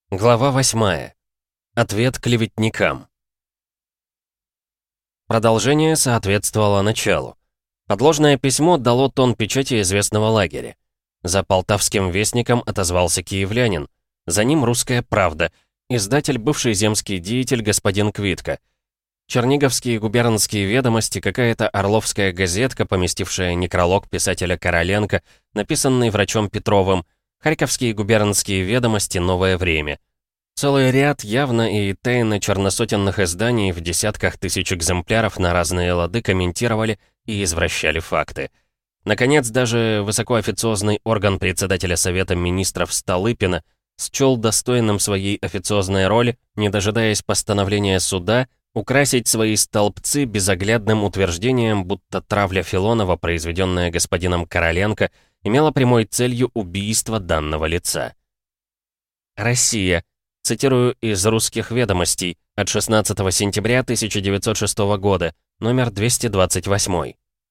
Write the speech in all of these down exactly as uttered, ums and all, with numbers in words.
Глава восьмая. Ответ клеветникам. Продолжение соответствовало началу. Подложное письмо дало тон печати известного лагеря. За Полтавским вестником отозвался киевлянин. За ним «Русская правда», издатель бывший земский деятель господин Квитко. Черниговские губернские ведомости, какая-то орловская газетка, поместившая некролог писателя Короленко, написанный врачом Петровым, Харьковские губернские ведомости «Новое время». Целый ряд явно и тайно черносотенных изданий в десятках тысяч экземпляров на разные лады комментировали и извращали факты. Наконец, даже высокоофициозный орган председателя Совета министров Столыпина счел достойным своей официозной роли, не дожидаясь постановления суда, украсить свои столбцы безоглядным утверждением, будто травля Филонова, произведенная господином Короленко, имела прямой целью убийство данного лица. Россия. Цитирую из «Русских ведомостей» от шестнадцатого сентября тысяча девятьсот шестого года, номер двести двадцать восемь.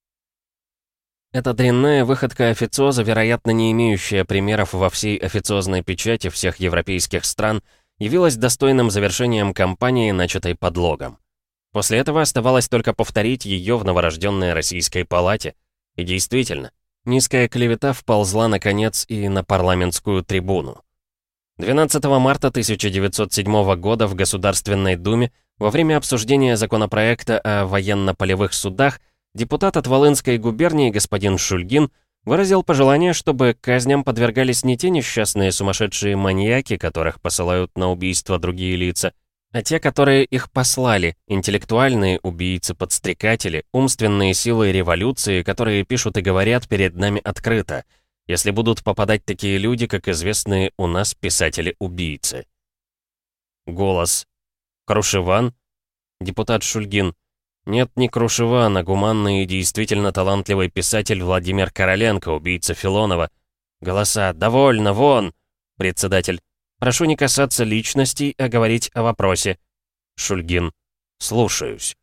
Эта дрянная выходка официоза, вероятно, не имеющая примеров во всей официозной печати всех европейских стран, явилась достойным завершением кампании, начатой подлогом. После этого оставалось только повторить ее в новорожденной Российской палате. И действительно, низкая клевета вползла, наконец, и на парламентскую трибуну. двенадцатого марта тысяча девятьсот седьмого года в Государственной Думе во время обсуждения законопроекта о военно-полевых судах депутат от Волынской губернии господин Шульгин выразил пожелание, чтобы казням подвергались не те несчастные сумасшедшие маньяки, которых посылают на убийство другие лица, а те, которые их послали, интеллектуальные убийцы-подстрекатели, умственные силы революции, которые пишут и говорят перед нами открыто, если будут попадать такие люди, как известные у нас писатели-убийцы. Голос. Крушеван? Депутат Шульгин. Нет, не Крушеван, а гуманный и действительно талантливый писатель Владимир Короленко, убийца Филонова. Голоса. Довольно, вон! Председатель. Прошу не касаться личностей, а говорить о вопросе. Шульгин. Слушаюсь.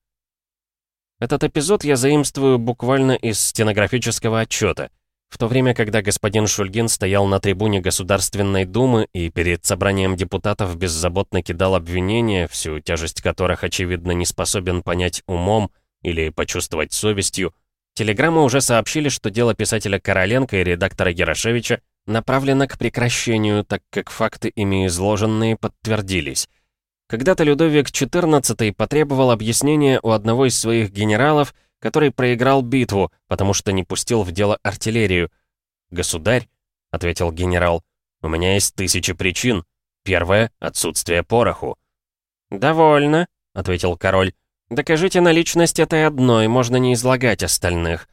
Этот эпизод я заимствую буквально из стенографического отчета. В то время, когда господин Шульгин стоял на трибуне Государственной Думы и перед собранием депутатов беззаботно кидал обвинения, всю тяжесть которых, очевидно, не способен понять умом или почувствовать совестью, телеграммы уже сообщили, что дело писателя Короленко и редактора Ярошевича направлено к прекращению, так как факты, ими изложенные, подтвердились. Когда-то Людовик четырнадцатый потребовал объяснения у одного из своих генералов, который проиграл битву, потому что не пустил в дело артиллерию. «Государь», — ответил генерал, — «у меня есть тысячи причин. Первое — отсутствие пороху». «Довольно», — ответил король. «Докажите наличность этой одной, можно не излагать остальных».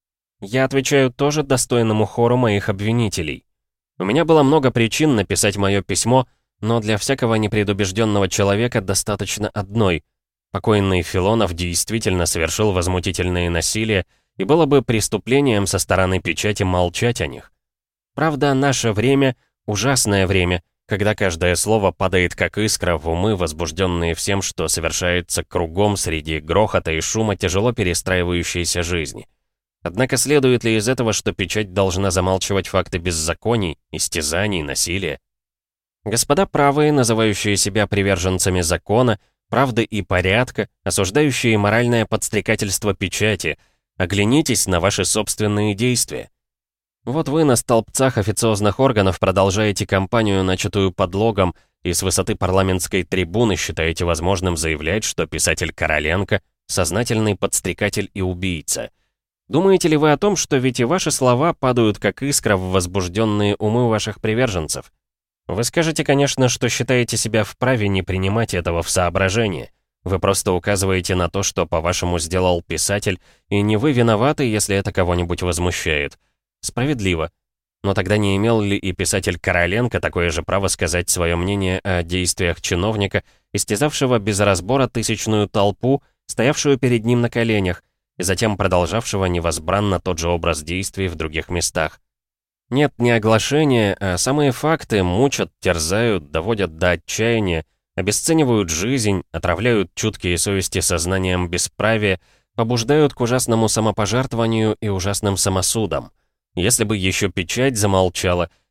Я отвечаю тоже достойному хору моих обвинителей. У меня было много причин написать мое письмо, но для всякого непредубежденного человека достаточно одной — покойный Филонов действительно совершил возмутительные насилия, и было бы преступлением со стороны печати молчать о них. Правда, наше время — ужасное время, когда каждое слово падает как искра в умы, возбужденные всем, что совершается кругом среди грохота и шума тяжело перестраивающейся жизни. Однако следует ли из этого, что печать должна замалчивать факты беззаконий, истязаний, насилия? Господа правые, называющие себя приверженцами закона, правды и порядка, осуждающие моральное подстрекательство печати, оглянитесь на ваши собственные действия. Вот вы на столбцах официозных органов продолжаете кампанию, начатую подлогом, и с высоты парламентской трибуны считаете возможным заявлять, что писатель Короленко — сознательный подстрекатель и убийца. Думаете ли вы о том, что ведь и ваши слова падают как искра в возбужденные умы ваших приверженцев? Вы скажете, конечно, что считаете себя вправе не принимать этого в соображение. Вы просто указываете на то, что, по-вашему, сделал писатель, и не вы виноваты, если это кого-нибудь возмущает. Справедливо. Но тогда не имел ли и писатель Короленко такое же право сказать свое мнение о действиях чиновника, истязавшего без разбора тысячную толпу, стоявшую перед ним на коленях, и затем продолжавшего невозбранно тот же образ действий в других местах? Нет, не оглашения, а самые факты мучат, терзают, доводят до отчаяния, обесценивают жизнь, отравляют чуткие совести сознанием бесправия, побуждают к ужасному самопожертвованию и ужасным самосудам. Если бы еще печать замолчала,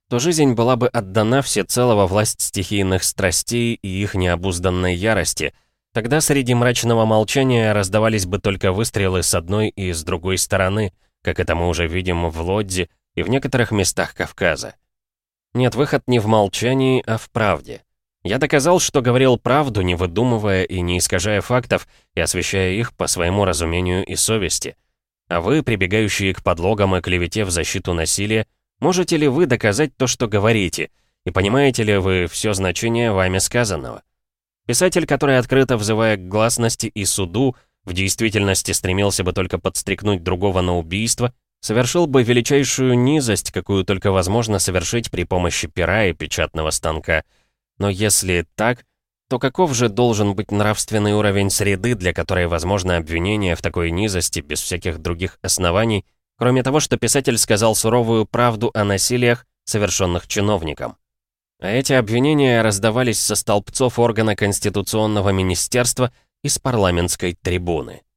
то жизнь была бы отдана всецело во власть стихийных страстей и их необузданной ярости. Тогда среди мрачного молчания раздавались бы только выстрелы с одной и с другой стороны, как это мы уже видим в Лодзи и в некоторых местах Кавказа. Нет, выход не в молчании, а в правде. Я доказал, что говорил правду, не выдумывая и не искажая фактов, и освещая их по своему разумению и совести. А вы, прибегающие к подлогам и клевете в защиту насилия, можете ли вы доказать то, что говорите, и понимаете ли вы все значение вами сказанного? Писатель, который, открыто взывая к гласности и суду, в действительности стремился бы только подстрекнуть другого на убийство, совершил бы величайшую низость, какую только возможно совершить при помощи пера и печатного станка. Но если так, то каков же должен быть нравственный уровень среды, для которой возможно обвинение в такой низости без всяких других оснований, кроме того, что писатель сказал суровую правду о насилиях, совершенных чиновником? А эти обвинения раздавались со столбцов органа Конституционного министерства и с парламентской трибуны.